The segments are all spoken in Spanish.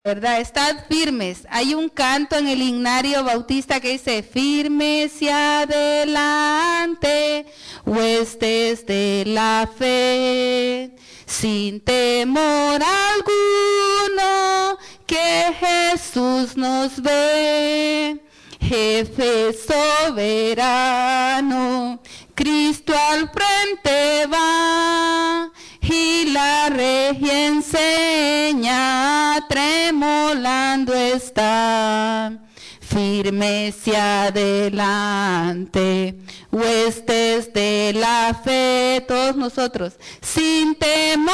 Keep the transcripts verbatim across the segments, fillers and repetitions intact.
¿verdad? Estad firmes. Hay un canto en el himnario bautista que dice: firmes y adelante, huestes de la fe, sin temor alguno, que Jesús nos ve. Jefe soberano, Cristo al frente va, y la regia enseña, tremolando está. Firmes y adelante, huestes de la fe, todos nosotros, sin temor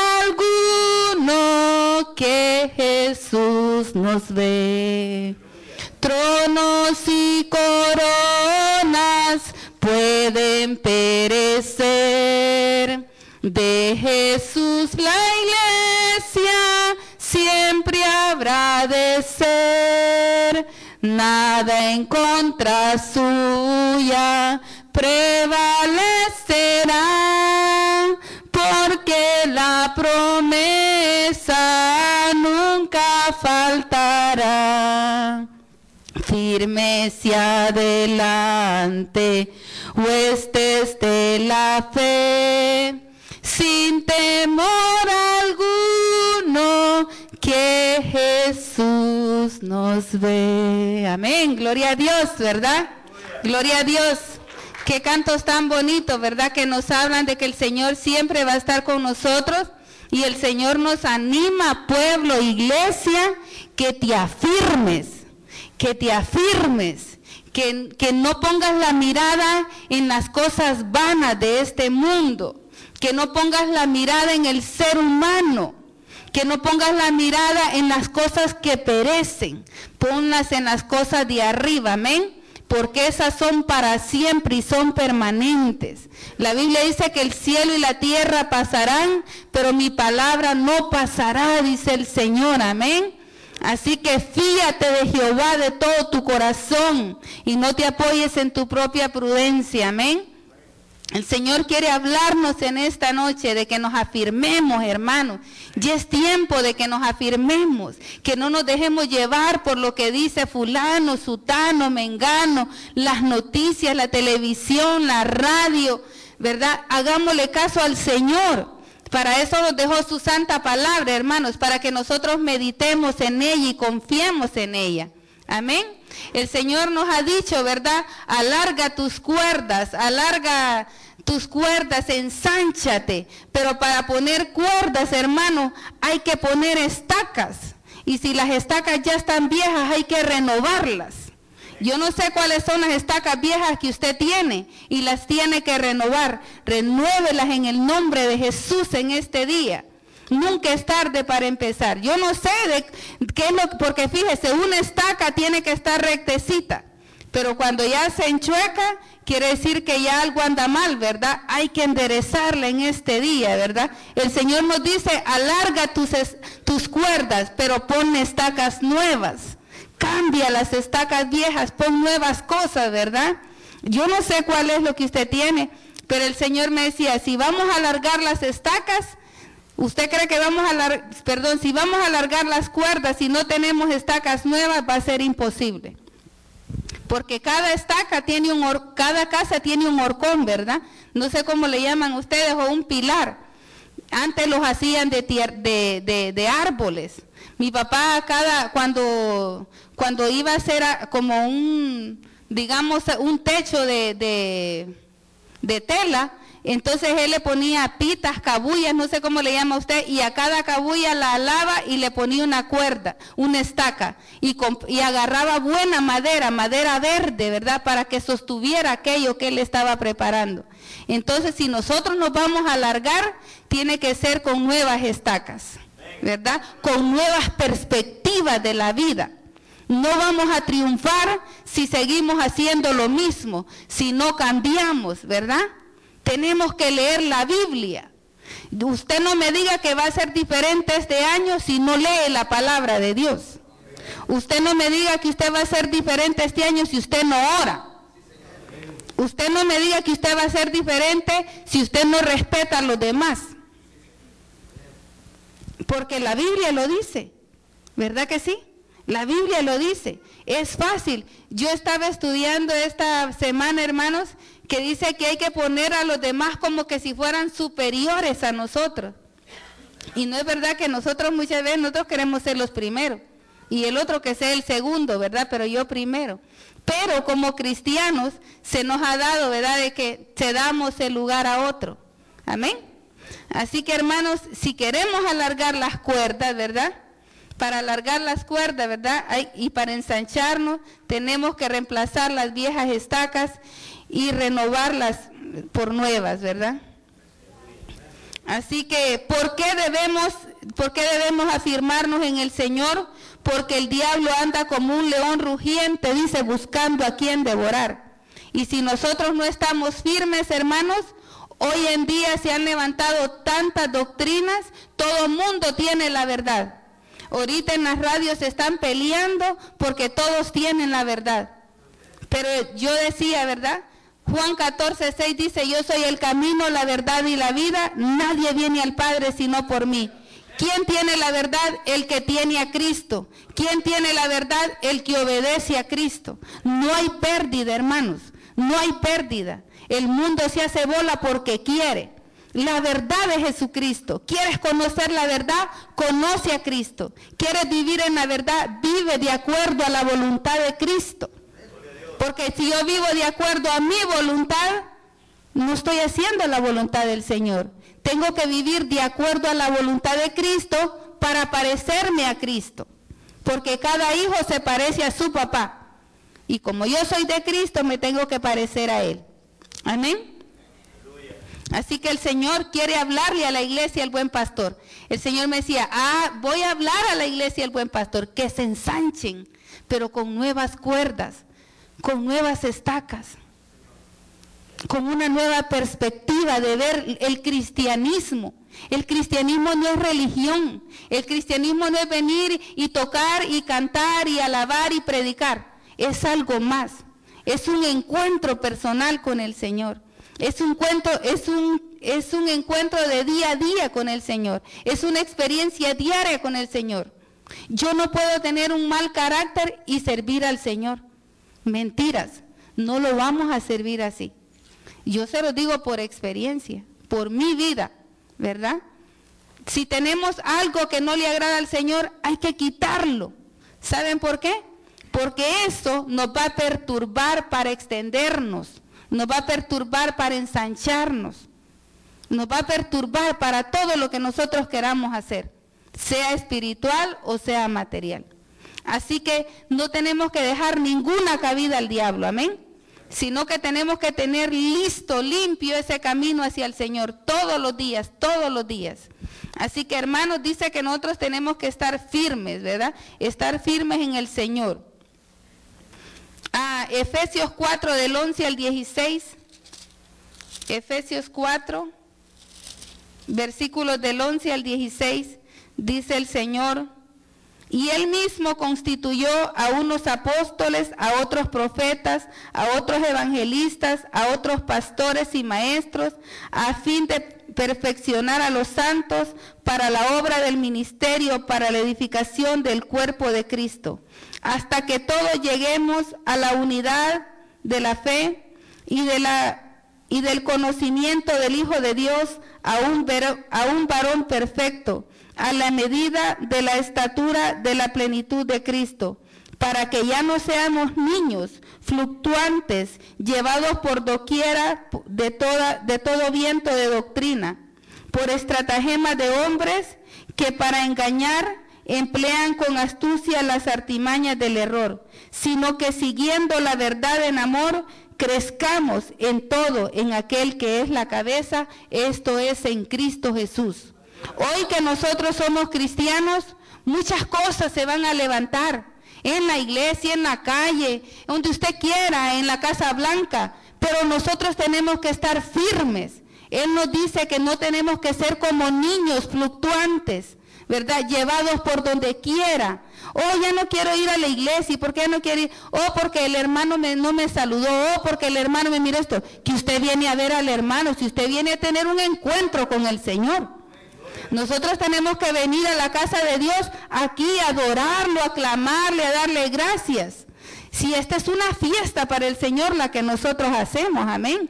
alguno, que Jesús nos ve. Tronos y coronas pueden perecer, de Jesús la iglesia siempre habrá de ser. Nada en contra suya prevalecerá, porque la promesa nunca faltará. Firmes y adelante, huestes de la fe, sin temor alguno, que Jesús nos ve. Amén, gloria a Dios, ¿verdad? Gloria a Dios. Qué cantos tan bonitos, ¿verdad? Que nos hablan de que el Señor siempre va a estar con nosotros, y el Señor nos anima, pueblo, iglesia, que te afirmes. Que te afirmes, que, que no pongas la mirada en las cosas vanas de este mundo, que no pongas la mirada en el ser humano, que no pongas la mirada en las cosas que perecen, ponlas en las cosas de arriba, amén, porque esas son para siempre y son permanentes. La Biblia dice que el cielo y la tierra pasarán, pero mi palabra no pasará, dice el Señor, amén. Así que fíate de Jehová de todo tu corazón y no te apoyes en tu propia prudencia, amén. El Señor quiere hablarnos en esta noche de que nos afirmemos, hermanos. Ya es tiempo de que nos afirmemos, que no nos dejemos llevar por lo que dice fulano, sutano, mengano, las noticias, la televisión, la radio, ¿verdad? Hagámosle caso al Señor. Para eso nos dejó su santa palabra, hermanos, para que nosotros meditemos en ella y confiemos en ella. Amén. El Señor nos ha dicho, ¿verdad? Alarga tus cuerdas, alarga tus cuerdas, ensánchate. Pero para poner cuerdas, hermano, hay que poner estacas. Y si las estacas ya están viejas, hay que renovarlas. Yo no sé cuáles son las estacas viejas que usted tiene y las tiene que renovar. Renuévelas en el nombre de Jesús en este día. Nunca es tarde para empezar. Yo no sé de qué es lo, porque fíjese, una estaca tiene que estar rectecita, pero cuando ya se enchueca, quiere decir que ya algo anda mal, ¿verdad? Hay que enderezarla en este día, ¿verdad? El Señor nos dice, alarga tus, tus cuerdas, pero pon estacas nuevas. Cambia las estacas viejas, pon nuevas cosas, ¿verdad? Yo no sé cuál es lo que usted tiene, pero el Señor me decía, si vamos a alargar las estacas, usted cree que vamos a alargar, perdón, si vamos a alargar las cuerdas y no tenemos estacas nuevas, va a ser imposible. Porque cada estaca tiene un, or, cada casa tiene un horcón, ¿verdad? No sé cómo le llaman ustedes, o un pilar. Antes los hacían de, de, de, de árboles. Mi papá cada, cuando, cuando iba a hacer como un, digamos, un techo de, de, de tela, entonces él le ponía pitas, cabullas, no sé cómo le llama usted, y a cada cabulla la alaba y le ponía una cuerda, una estaca, y, y agarraba buena madera, madera verde, ¿verdad?, para que sostuviera aquello que él estaba preparando. Entonces, si nosotros nos vamos a alargar, tiene que ser con nuevas estacas, ¿verdad?, con nuevas perspectivas de la vida. No vamos a triunfar si seguimos haciendo lo mismo, si no cambiamos, ¿verdad? Tenemos que leer la Biblia. Usted no me diga que va a ser diferente este año si no lee la palabra de Dios. Usted no me diga que usted va a ser diferente este año si usted no ora. Usted no me diga que usted va a ser diferente si usted no respeta a los demás. Porque la Biblia lo dice. ¿Verdad que sí? La Biblia lo dice. Es fácil. Yo estaba estudiando esta semana, hermanos, que dice que hay que poner a los demás como que si fueran superiores a nosotros. Y no es verdad que nosotros muchas veces nosotros queremos ser los primeros y el otro que sea el segundo, ¿verdad? Pero yo primero. Pero como cristianos se nos ha dado, ¿verdad? De que cedamos el lugar a otro. Amén. Así que, hermanos, si queremos alargar las cuerdas, ¿verdad? Para alargar las cuerdas, ¿verdad? Hay, y para ensancharnos tenemos que reemplazar las viejas estacas y renovarlas por nuevas, ¿verdad? Así que, ¿por qué debemos, por qué debemos afirmarnos en el Señor? Porque el diablo anda como un león rugiente, dice, buscando a quien devorar. Y si nosotros no estamos firmes, hermanos, hoy en día se han levantado tantas doctrinas, todo el mundo tiene la verdad. Ahorita en las radios se están peleando porque todos tienen la verdad. Pero yo decía, ¿verdad? Juan catorce, seis dice, yo soy el camino, la verdad y la vida, nadie viene al Padre sino por mí. ¿Quién tiene la verdad? El que tiene a Cristo. ¿Quién tiene la verdad? El que obedece a Cristo. No hay pérdida, hermanos, no hay pérdida. El mundo se hace bola porque quiere. La verdad de Jesucristo. ¿Quieres conocer la verdad? Conoce a Cristo. ¿Quieres vivir en la verdad? Vive de acuerdo a la voluntad de Cristo. Porque si yo vivo de acuerdo a mi voluntad, no estoy haciendo la voluntad del Señor. Tengo que vivir de acuerdo a la voluntad de Cristo para parecerme a Cristo. Porque cada hijo se parece a su papá. Y como yo soy de Cristo, me tengo que parecer a Él. Amén. Así que el Señor quiere hablarle a la iglesia el buen pastor. El Señor me decía, ah, voy a hablar a la iglesia el buen pastor, que se ensanchen, pero con nuevas cuerdas, con nuevas estacas, con una nueva perspectiva de ver el cristianismo. El cristianismo no es religión, el cristianismo no es venir y tocar y cantar y alabar y predicar, es algo más, es un encuentro personal con el Señor. Es un, cuento, es, un, es un encuentro de día a día con el Señor. Es una experiencia diaria con el Señor. Yo no puedo tener un mal carácter y servir al Señor. Mentiras. No lo vamos a servir así. Yo se lo digo por experiencia, por mi vida, ¿verdad? Si tenemos algo que no le agrada al Señor, hay que quitarlo. ¿Saben por qué? Porque eso nos va a perturbar para extendernos. Nos va a perturbar para ensancharnos, nos va a perturbar para todo lo que nosotros queramos hacer, sea espiritual o sea material. Así que no tenemos que dejar ninguna cabida al diablo, amén, sino que tenemos que tener listo, limpio ese camino hacia el Señor todos los días, todos los días. Así que, hermanos, dice que nosotros tenemos que estar firmes, ¿verdad? Estar firmes en el Señor. Ah, Efesios cuatro del once al dieciséis, Efesios cuatro, versículos del once al dieciséis, dice el Señor, y Él mismo constituyó a unos apóstoles, a otros profetas, a otros evangelistas, a otros pastores y maestros, a fin de perfeccionar a los santos para la obra del ministerio, para la edificación del cuerpo de Cristo, hasta que todos lleguemos a la unidad de la fe y, de la, y del conocimiento del Hijo de Dios, a un, ver, a un varón perfecto, a la medida de la estatura de la plenitud de Cristo, para que ya no seamos niños fluctuantes, llevados por doquiera de, toda, de todo viento de doctrina, por estratagemas de hombres que para engañar emplean con astucia las artimañas del error, sino que siguiendo la verdad en amor, crezcamos en todo en aquel que es la cabeza, esto es en Cristo Jesús. Hoy que nosotros somos cristianos, muchas cosas se van a levantar, en la iglesia, en la calle, donde usted quiera, en la Casa Blanca, pero nosotros tenemos que estar firmes. Él nos dice que no tenemos que ser como niños fluctuantes, ¿verdad? Llevados por donde quiera. Oh, ya no quiero ir a la iglesia, ¿y por qué no quiero ir? Oh, porque el hermano me, no me saludó, oh, porque el hermano me mira esto. Que usted viene a ver al hermano, si usted viene a tener un encuentro con el Señor. Nosotros tenemos que venir a la casa de Dios aquí a adorarlo, a aclamarle, a darle gracias. Si esta es una fiesta para el Señor la que nosotros hacemos, amén.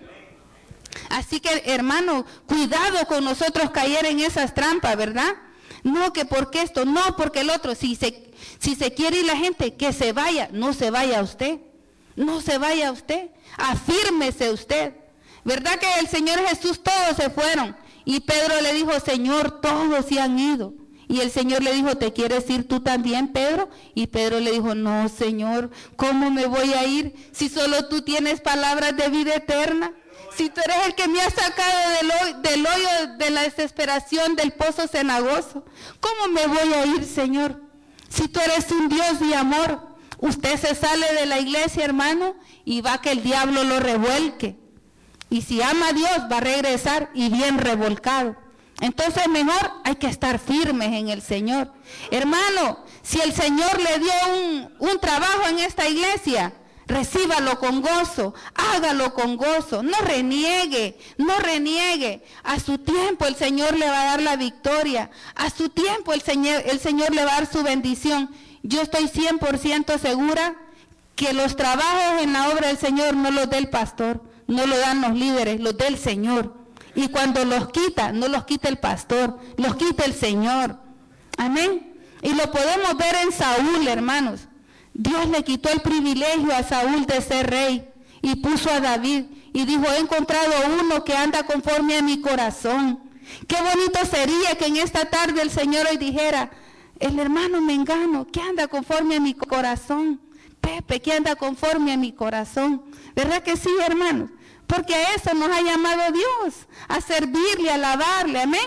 Así que, hermano, cuidado con nosotros caer en esas trampas, ¿verdad? No, que porque esto, no, porque el otro. Si se, si se quiere ir la gente, que se vaya. No se vaya usted, no se vaya usted. Afírmese usted. ¿Verdad que el Señor Jesús todos se fueron? Y Pedro le dijo, Señor, todos se han ido. Y el Señor le dijo, ¿te quieres ir tú también, Pedro? Y Pedro le dijo, no, Señor, ¿cómo me voy a ir si solo tú tienes palabras de vida eterna? Si tú eres el que me ha sacado del hoyo, del hoyo de la desesperación, del pozo cenagoso, ¿cómo me voy a ir, Señor? Si tú eres un Dios de amor, usted se sale de la iglesia, hermano, y va que el diablo lo revuelque. Y si ama a Dios, va a regresar y bien revolcado. Entonces mejor hay que estar firmes en el Señor. Hermano, si el Señor le dio un, un trabajo en esta iglesia, recíbalo con gozo, hágalo con gozo, no reniegue, no reniegue. A su tiempo el Señor le va a dar la victoria, a su tiempo el Señor, el Señor le va a dar su bendición. Yo estoy cien por ciento segura que los trabajos en la obra del Señor no los da el pastor, no lo dan los líderes, los da el Señor. Y cuando los quita, no los quita el pastor, los quita el Señor. Amén. Y lo podemos ver en Saúl, hermanos. Dios le quitó el privilegio a Saúl de ser rey y puso a David. Y dijo, he encontrado uno que anda conforme a mi corazón. Qué bonito sería que en esta tarde el Señor hoy dijera, el hermano Mengano, que anda conforme a mi corazón. Pepe, que anda conforme a mi corazón. ¿Verdad que sí, hermanos? Porque a eso nos ha llamado Dios, a servirle, a alabarle, amén.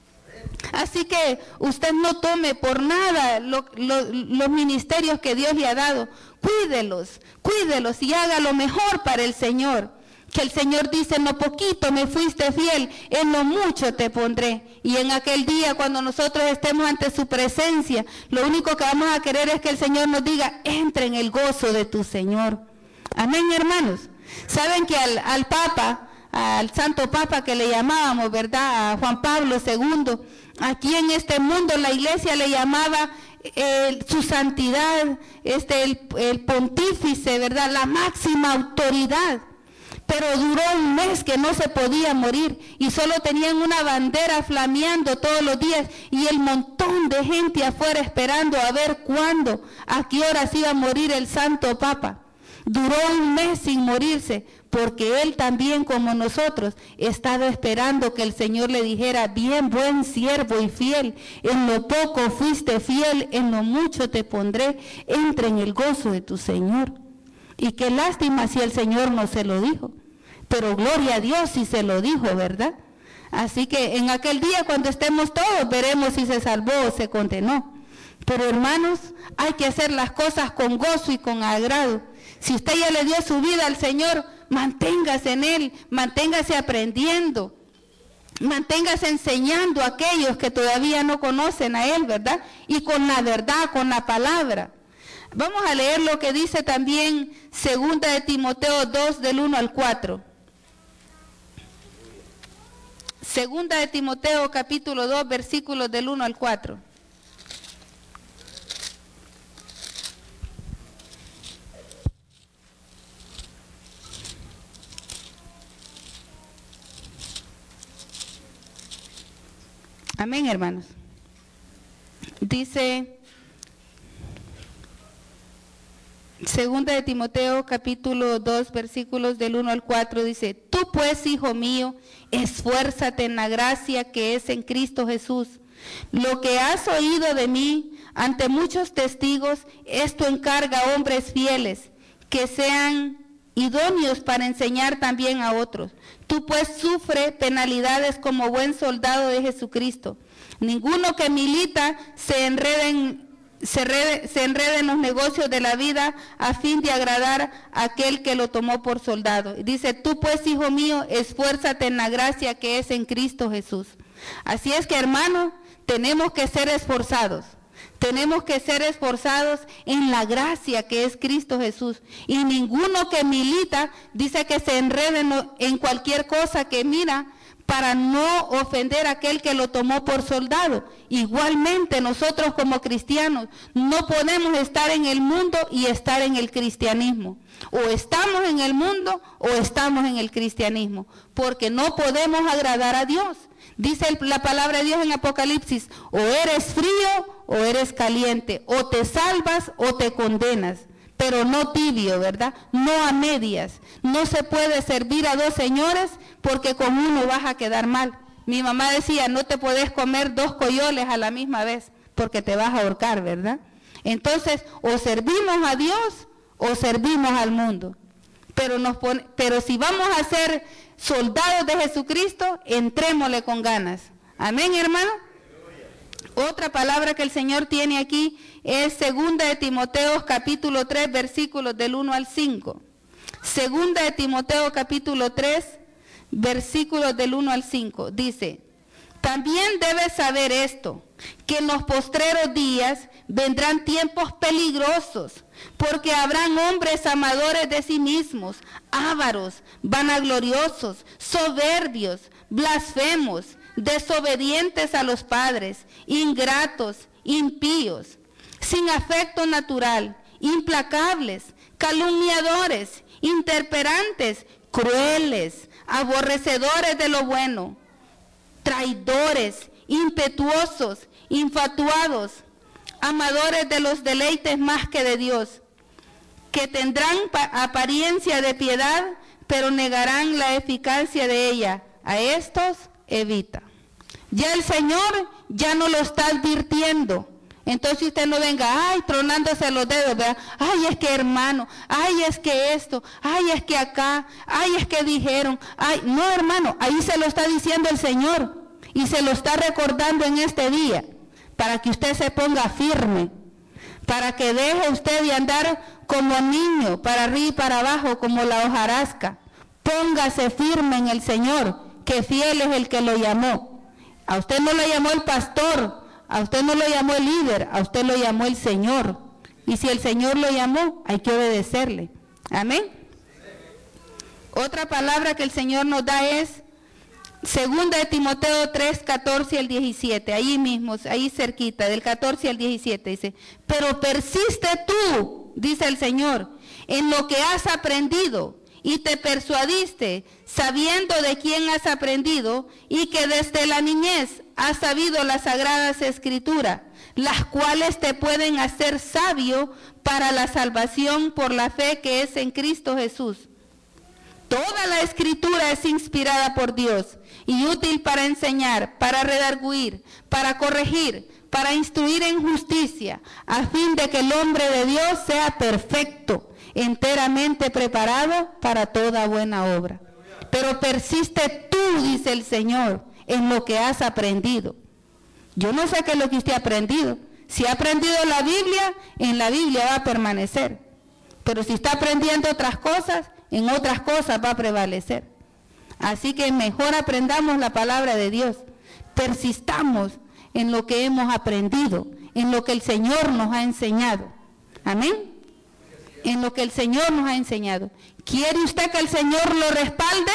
Así que usted no tome por nada lo, lo, los ministerios que Dios le ha dado. Cuídelos, cuídelos y haga lo mejor para el Señor. Que el Señor dice, en lo poquito me fuiste fiel, en lo mucho te pondré. Y en aquel día cuando nosotros estemos ante su presencia, lo único que vamos a querer es que el Señor nos diga, entra en el gozo de tu Señor. Amén, hermanos. Saben que al, al Papa, al Santo Papa que le llamábamos, ¿verdad? A Juan Pablo segundo, aquí en este mundo la iglesia le llamaba eh, su santidad, este, el, el pontífice, ¿verdad? La máxima autoridad. Pero duró un mes que no se podía morir y solo tenían una bandera flameando todos los días y el montón de gente afuera esperando a ver cuándo, a qué horas iba a morir el Santo Papa. Duró un mes sin morirse, porque él también, como nosotros, estaba esperando que el Señor le dijera, bien, buen siervo y fiel, en lo poco fuiste fiel, en lo mucho te pondré, entra en el gozo de tu Señor. Y qué lástima si el Señor no se lo dijo, pero gloria a Dios si se lo dijo, ¿verdad? Así que en aquel día, cuando estemos todos, veremos si se salvó o se condenó. Pero hermanos, hay que hacer las cosas con gozo y con agrado. Si usted ya le dio su vida al Señor, manténgase en Él, manténgase aprendiendo, manténgase enseñando a aquellos que todavía no conocen a Él, ¿verdad? Y con la verdad, con la palabra. Vamos a leer lo que dice también Segunda de Timoteo dos, del uno al cuatro. Segunda de Timoteo, capítulo dos, versículos del uno al cuatro. Amén, hermanos. Dice, Segunda de Timoteo, capítulo dos, versículos del uno al cuatro, dice, tú pues, hijo mío, esfuérzate en la gracia que es en Cristo Jesús. Lo que has oído de mí ante muchos testigos, esto encarga a hombres fieles, que sean idóneos para enseñar también a otros. Tú pues sufre penalidades como buen soldado de Jesucristo. Ninguno que milita se enrede en, se enrede, se enrede en los negocios de la vida a fin de agradar a aquel que lo tomó por soldado. Dice, tú pues, hijo mío, esfuérzate en la gracia que es en Cristo Jesús. Así es que, hermano, tenemos que ser esforzados. Tenemos que ser esforzados en la gracia que es Cristo Jesús. Y ninguno que milita dice que se enrede en cualquier cosa que mira para no ofender a aquel que lo tomó por soldado. Igualmente nosotros como cristianos no podemos estar en el mundo y estar en el cristianismo. O estamos en el mundo o estamos en el cristianismo, porque no podemos agradar a Dios. Dice la palabra de Dios en Apocalipsis, o eres frío o eres caliente, o te salvas o te condenas, pero no tibio, ¿verdad? No a medias. No se puede servir a dos señores porque con uno vas a quedar mal. Mi mamá decía, no te podés comer dos coyoles a la misma vez porque te vas a ahorcar, ¿verdad? Entonces, o servimos a Dios o servimos al mundo. Pero, nos pone, pero si vamos a ser soldados de Jesucristo, entrémosle con ganas. Amén, hermano. Otra palabra que el Señor tiene aquí es segunda de Timoteo capítulo tres, versículos del uno al cinco. Segunda de Timoteo capítulo tres, versículos del uno al cinco. Dice, también debes saber esto, que en los postreros días vendrán tiempos peligrosos, porque habrán hombres amadores de sí mismos, ávaros, vanagloriosos, soberbios, blasfemos, desobedientes a los padres, ingratos, impíos, sin afecto natural, implacables, calumniadores, interperantes, crueles, aborrecedores de lo bueno, traidores, impetuosos, infatuados, amadores de los deleites más que de Dios, que tendrán apariencia de piedad, pero negarán la eficacia de ella. A estos evita. Ya el Señor ya no lo está advirtiendo. Entonces usted no venga, ay, tronándose los dedos, ¿verdad? Ay, es que hermano, ay, es que esto, ay, es que acá, ay, es que dijeron, ay, no, hermano, ahí se lo está diciendo el Señor y se lo está recordando en este día, para que usted se ponga firme, para que deje usted de andar como niño, para arriba y para abajo, como la hojarasca. Póngase firme en el Señor, que fiel es el que lo llamó. A usted no lo llamó el pastor, a usted no lo llamó el líder, a usted lo llamó el Señor. Y si el Señor lo llamó, hay que obedecerle. Amén. Otra palabra que el Señor nos da es segunda de Timoteo tres, catorce al diecisiete. Ahí mismo, ahí cerquita, del catorce al diecisiete dice, pero persiste tú, dice el Señor, en lo que has aprendido y te persuadiste, sabiendo de quién has aprendido y que desde la niñez has sabido las sagradas escrituras, las cuales te pueden hacer sabio para la salvación por la fe que es en Cristo Jesús. Toda la escritura es inspirada por Dios y útil para enseñar, para redarguir, para corregir, para instruir en justicia, a fin de que el hombre de Dios sea perfecto, enteramente preparado para toda buena obra. Pero persiste tú, dice el Señor, en lo que has aprendido. Yo no sé qué es lo que usted ha aprendido. Si ha aprendido la Biblia, en la Biblia va a permanecer. Pero si está aprendiendo otras cosas, en otras cosas va a prevalecer. Así que mejor aprendamos la palabra de Dios. Persistamos en lo que hemos aprendido, en lo que el Señor nos ha enseñado. Amén. En lo que el Señor nos ha enseñado. ¿Quiere usted que el Señor lo respalde?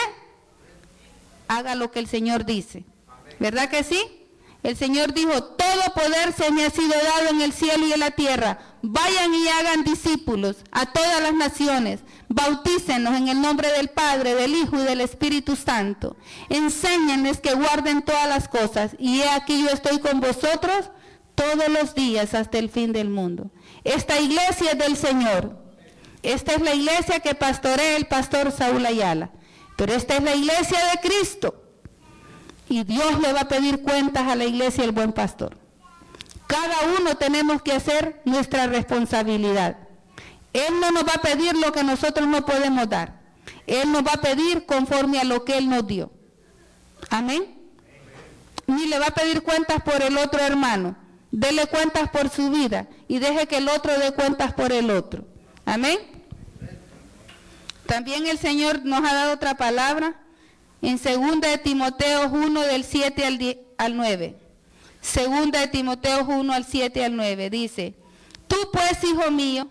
Haga lo que el Señor dice. ¿Verdad que sí? El Señor dijo, todo poder se me ha sido dado en el cielo y en la tierra. Vayan y hagan discípulos a todas las naciones. Bautícenlos en el nombre del Padre, del Hijo y del Espíritu Santo. Enséñenles que guarden todas las cosas. Y he aquí yo estoy con vosotros todos los días hasta el fin del mundo. Esta iglesia es del Señor. Esta es la iglesia que pastorea el pastor Saúl Ayala. Pero esta es la iglesia de Cristo. Y Dios le va a pedir cuentas a la iglesia el buen pastor. Cada uno tenemos que hacer nuestra responsabilidad. Él no nos va a pedir lo que nosotros no podemos dar. Él nos va a pedir conforme a lo que Él nos dio. Amén. Ni le va a pedir cuentas por el otro hermano. Dele cuentas por su vida y deje que el otro dé cuentas por el otro. Amén. También el Señor nos ha dado otra palabra en segunda de Timoteo uno del siete al nueve. segunda de Timoteo uno al siete al nueve dice, tú pues, hijo mío,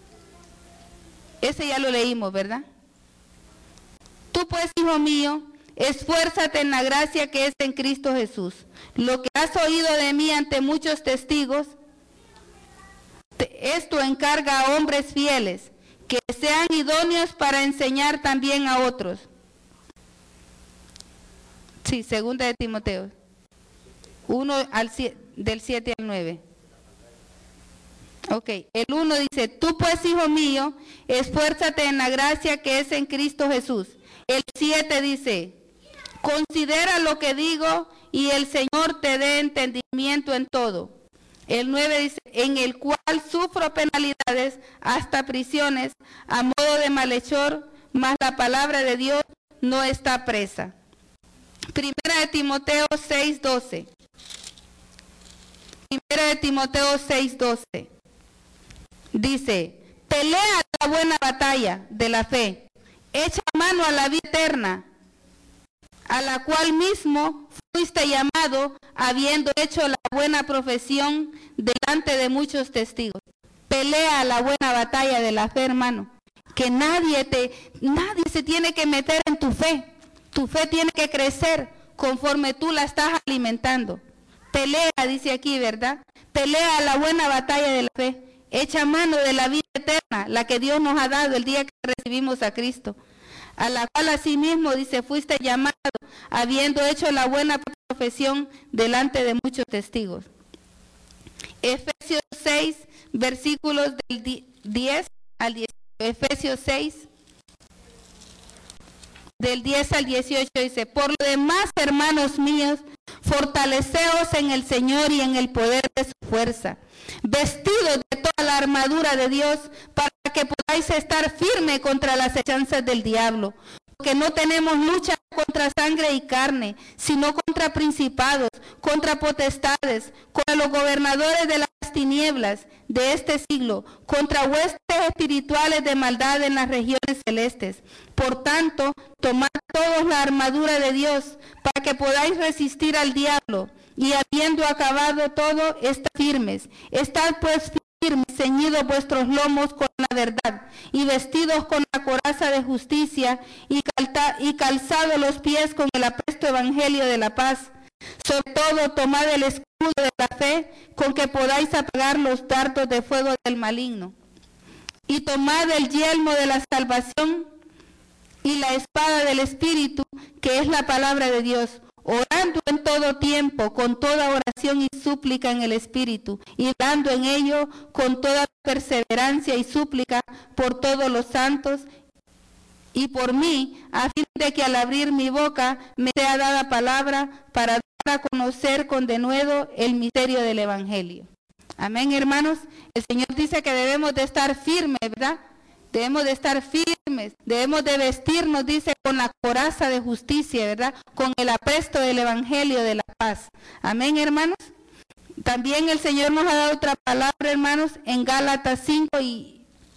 ese ya lo leímos, ¿verdad? Tú pues, hijo mío, esfuérzate en la gracia que es en Cristo Jesús. Lo que has oído de mí ante muchos testigos, esto encarga a hombres fieles, que sean idóneos para enseñar también a otros. Sí, segunda de Timoteo, uno al, del siete al nueve. Ok, el uno dice, tú pues, hijo mío, esfuérzate en la gracia que es en Cristo Jesús. El siete dice, considera lo que digo y el Señor te dé entendimiento en todo. El nueve dice, en el cual sufro penalidades hasta prisiones a modo de malhechor, mas la palabra de Dios no está presa. Primera de Timoteo seis doce. Primera de Timoteo seis doce. Dice, pelea la buena batalla de la fe, echa mano a la vida eterna, a la cual mismo fuiste llamado, habiendo hecho la buena profesión delante de muchos testigos. Pelea la buena batalla de la fe, hermano. Que nadie te, nadie se tiene que meter en tu fe. Tu fe tiene que crecer conforme tú la estás alimentando. Pelea, dice aquí, ¿verdad? Pelea la buena batalla de la fe. Echa mano de la vida eterna, la que Dios nos ha dado el día que recibimos a Cristo, a la cual asimismo, dice, fuiste llamado, habiendo hecho la buena profesión delante de muchos testigos. Efesios seis, versículos del diez al dieciocho. Efesios seis, del diez al dieciocho dice, por lo demás, hermanos míos, fortaleceos en el Señor y en el poder de su fuerza, vestidos de toda la armadura de Dios, para que podáis estar firme contra las acechanzas del diablo, porque no tenemos lucha contra sangre y carne, sino contra principados, contra potestades, contra los gobernadores de las tinieblas de este siglo, contra huestes espirituales de maldad en las regiones celestes. Por tanto, tomad todos la armadura de Dios, para que podáis resistir al diablo, y habiendo acabado todo, estad firmes. Estad pues firmes, ceñidos vuestros lomos con la verdad, y vestidos con la coraza de justicia, y, calta, y calzados los pies con el apresto evangelio de la paz. Sobre todo, tomad el escudo de la fe, con que podáis apagar los dardos de fuego del maligno. Y tomad el yelmo de la salvación y la espada del Espíritu, que es la palabra de Dios, orando en todo tiempo, con toda oración y súplica en el Espíritu, y dando en ello con toda perseverancia y súplica por todos los santos y por mí, a fin de que al abrir mi boca me sea dada palabra para dar a conocer con denuedo el misterio del Evangelio. Amén, hermanos. El Señor dice que debemos de estar firmes, ¿verdad? Debemos de estar firmes, debemos de vestirnos, dice, con la coraza de justicia, ¿verdad? Con el apresto del Evangelio de la paz. Amén, hermanos. También el Señor nos ha dado otra palabra, hermanos, en Gálatas cinco y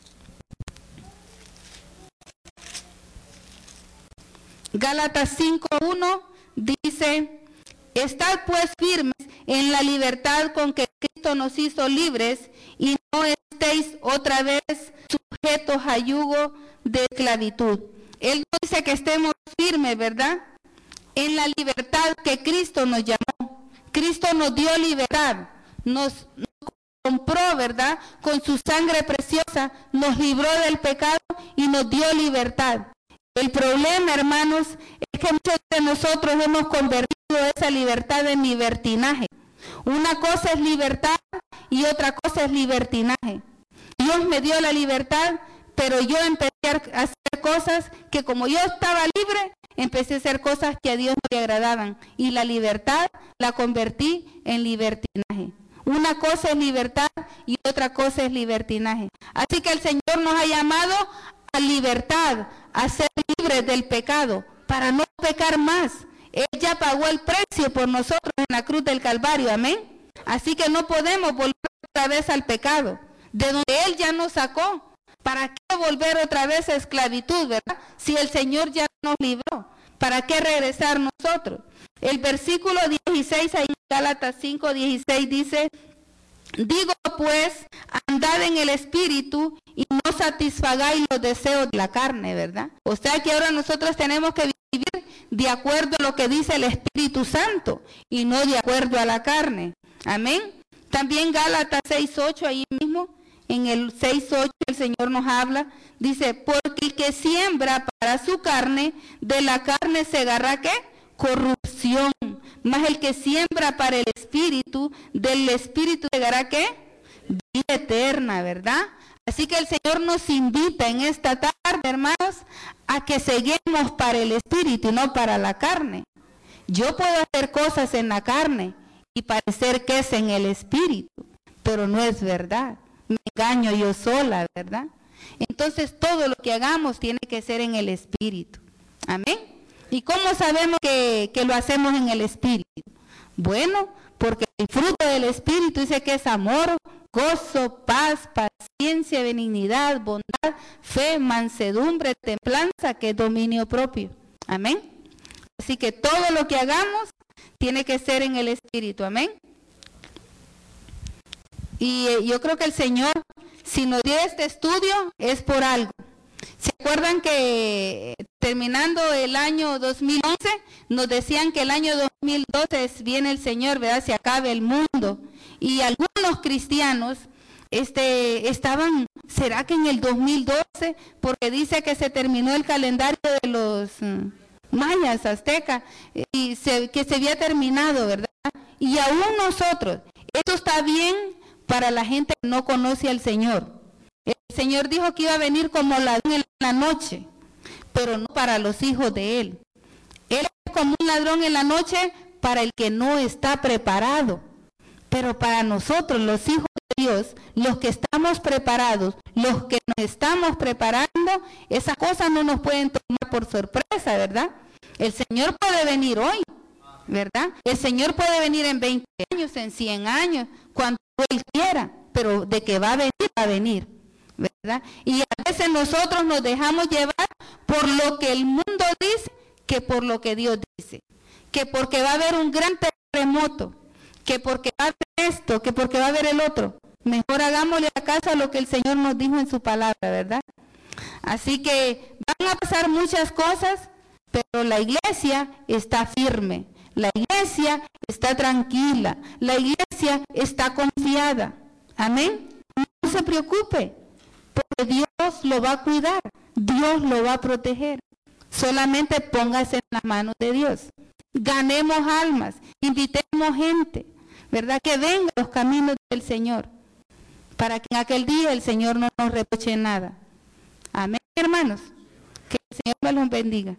Gálatas cinco uno dice, estad pues firmes en la libertad con que Cristo nos hizo libres, y no estéis otra vez sujetos a yugo de esclavitud. Él dice que estemos firmes, ¿verdad? En la libertad que Cristo nos llamó. Cristo nos dio libertad, nos, nos compró, ¿verdad? Con su sangre preciosa, nos libró del pecado y nos dio libertad. El problema, hermanos, es que muchos de nosotros hemos convertido esa libertad en libertinaje. Una cosa es libertad y otra cosa es libertinaje. Dios me dio la libertad, pero yo empecé a hacer cosas que, como yo estaba libre, empecé a hacer cosas que a Dios no le agradaban. Y la libertad la convertí en libertinaje. Una cosa es libertad y otra cosa es libertinaje. Así que el Señor nos ha llamado a libertad, a ser libres del pecado, para no pecar más. Él ya pagó el precio por nosotros en la cruz del Calvario, amén. Así que no podemos volver otra vez al pecado, de donde Él ya nos sacó. ¿Para qué volver otra vez a esclavitud, verdad? Si el Señor ya nos libró, ¿para qué regresar nosotros? El versículo dieciséis, ahí en Gálatas cinco, dieciséis dice, digo pues, andad en el Espíritu y no satisfagáis los deseos de la carne, ¿verdad? O sea que ahora nosotros tenemos que vivir de acuerdo a lo que dice el Espíritu Santo y no de acuerdo a la carne. Amén. También Gálatas seis ocho, ahí mismo, en el seis ocho el Señor nos habla, dice, porque el que siembra para su carne, de la carne segará ¿qué? Corrupción. Mas el que siembra para el Espíritu, del Espíritu segará ¿qué? Vida eterna, ¿verdad? Así que el Señor nos invita en esta tarde, hermanos, a que seguimos para el Espíritu y no para la carne. Yo puedo hacer cosas en la carne y parecer que es en el Espíritu, pero no es verdad. Me engaño yo sola, ¿verdad? Entonces todo lo que hagamos tiene que ser en el Espíritu. Amén. ¿Y cómo sabemos que, que lo hacemos en el Espíritu? Bueno, porque el fruto del Espíritu dice que es amor, gozo, paz, paciencia, benignidad, bondad, fe, mansedumbre, templanza, que es dominio propio. Amén. Así que todo lo que hagamos tiene que ser en el Espíritu. Amén. Y eh, yo creo que el Señor, si nos dio este estudio, es por algo. ¿Se acuerdan que eh, terminando el año dos mil once, nos decían que el año dos mil doce viene el Señor, ¿verdad? Se acaba el mundo. Y algunos cristianos este, estaban, ¿será que en el dos mil doce? Porque dice que se terminó el calendario de los um, mayas, aztecas, y se, que se había terminado, ¿verdad? Y aún nosotros, esto está bien para la gente que no conoce al Señor. El Señor dijo que iba a venir como ladrón en la noche, pero no para los hijos de Él. Él es como un ladrón en la noche para el que no está preparado. Pero para nosotros, los hijos de Dios, los que estamos preparados, los que nos estamos preparando, esas cosas no nos pueden tomar por sorpresa, ¿verdad? El Señor puede venir hoy, ¿verdad? El Señor puede venir en veinte años, en cien años, cuando Él quiera, pero de que va a venir, va a venir, ¿verdad? Y a veces nosotros nos dejamos llevar por lo que el mundo dice, que por lo que Dios dice, que porque va a haber un gran terremoto, que porque va a haber esto, que porque va a haber el otro. Mejor hagámosle a caso a lo que el Señor nos dijo en su palabra, ¿verdad? Así que van a pasar muchas cosas, pero la iglesia está firme, la iglesia está tranquila, la iglesia está confiada. Amén. No se preocupe, porque Dios lo va a cuidar, Dios lo va a proteger. Solamente póngase en las manos de Dios. Ganemos almas, invitemos gente, ¿verdad? Que venga a los caminos del Señor, para que en aquel día el Señor no nos reproche nada. Amén, hermanos. Que el Señor me los bendiga.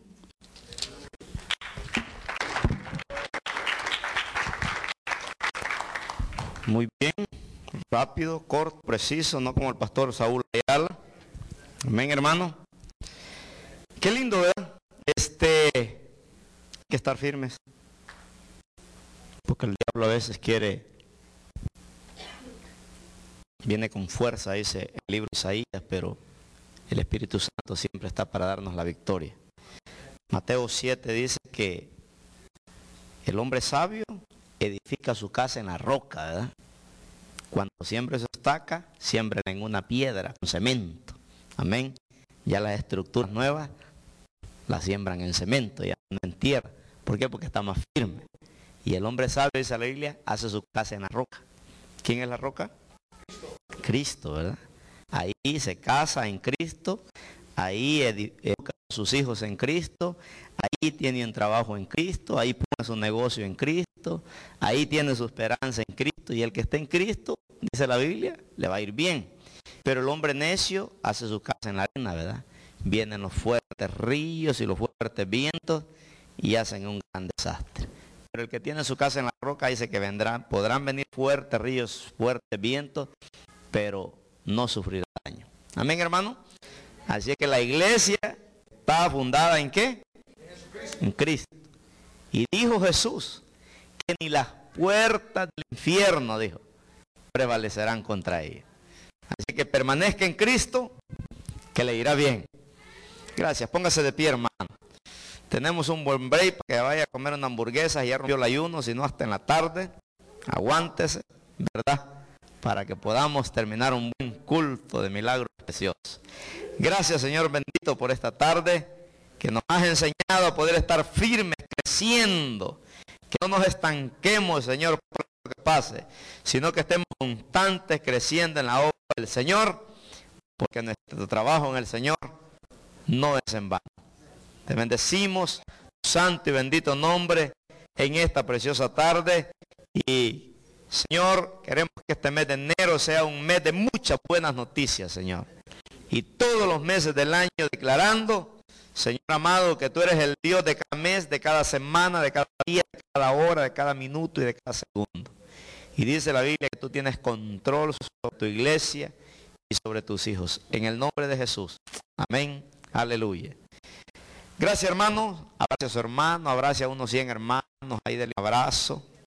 Muy bien, rápido, corto, preciso, no como el pastor Saúl Ayala. Amén, hermano. Qué lindo, ¿verdad? Este, hay que estar firmes, porque el diablo a veces quiere, viene con fuerza, dice el libro de Isaías, pero el Espíritu Santo siempre está para darnos la victoria. Mateo siete dice que el hombre sabio edifica su casa en la roca, ¿verdad? Cuando siembra su estaca, siembra en una piedra con cemento. Amén. Ya las estructuras nuevas las siembran en cemento, ya no en tierra. ¿Por qué? Porque está más firme. Y el hombre sabio, dice la Biblia, hace su casa en la roca. ¿Quién es la roca? Cristo, Cristo, ¿verdad? Ahí se casa en Cristo, ahí educa a sus hijos en Cristo, ahí tiene un trabajo en Cristo, ahí pone su negocio en Cristo, ahí tiene su esperanza en Cristo, y el que esté en Cristo, dice la Biblia, le va a ir bien. Pero el hombre necio hace su casa en la arena, ¿verdad? Vienen los fuertes ríos y los fuertes vientos y hacen un gran desastre. Pero el que tiene su casa en la roca dice que vendrán, podrán venir fuertes ríos, fuertes vientos, pero no sufrirá daño. Amén, hermano. Así es que la iglesia está fundada ¿en qué? En Cristo. Y dijo Jesús que ni las puertas del infierno, dijo, prevalecerán contra ella. Así que permanezca en Cristo, que le irá bien. Gracias, póngase de pie, hermano. Tenemos un buen break para que vaya a comer una hamburguesa, ya rompió el ayuno, si no hasta en la tarde. Aguántese, ¿verdad? Para que podamos terminar un buen culto de milagros preciosos. Gracias, Señor bendito, por esta tarde. que nos has enseñado a poder estar firmes, creciendo, que no nos estanquemos, Señor, por lo que pase, sino que estemos constantes creciendo en la obra del Señor, porque nuestro trabajo en el Señor no es en vano. Te bendecimos, tu santo y bendito nombre, en esta preciosa tarde, y Señor, queremos que este mes de enero sea un mes de muchas buenas noticias, Señor, y todos los meses del año declarando, Señor amado, que tú eres el Dios de cada mes, de cada semana, de cada día, de cada hora, de cada minuto y de cada segundo. Y dice la Biblia que tú tienes control sobre tu iglesia y sobre tus hijos. En el nombre de Jesús. Amén. Aleluya. Gracias, hermano. Abrazo a su hermano. Abrazo a unos cien hermanos. Ahí del abrazo.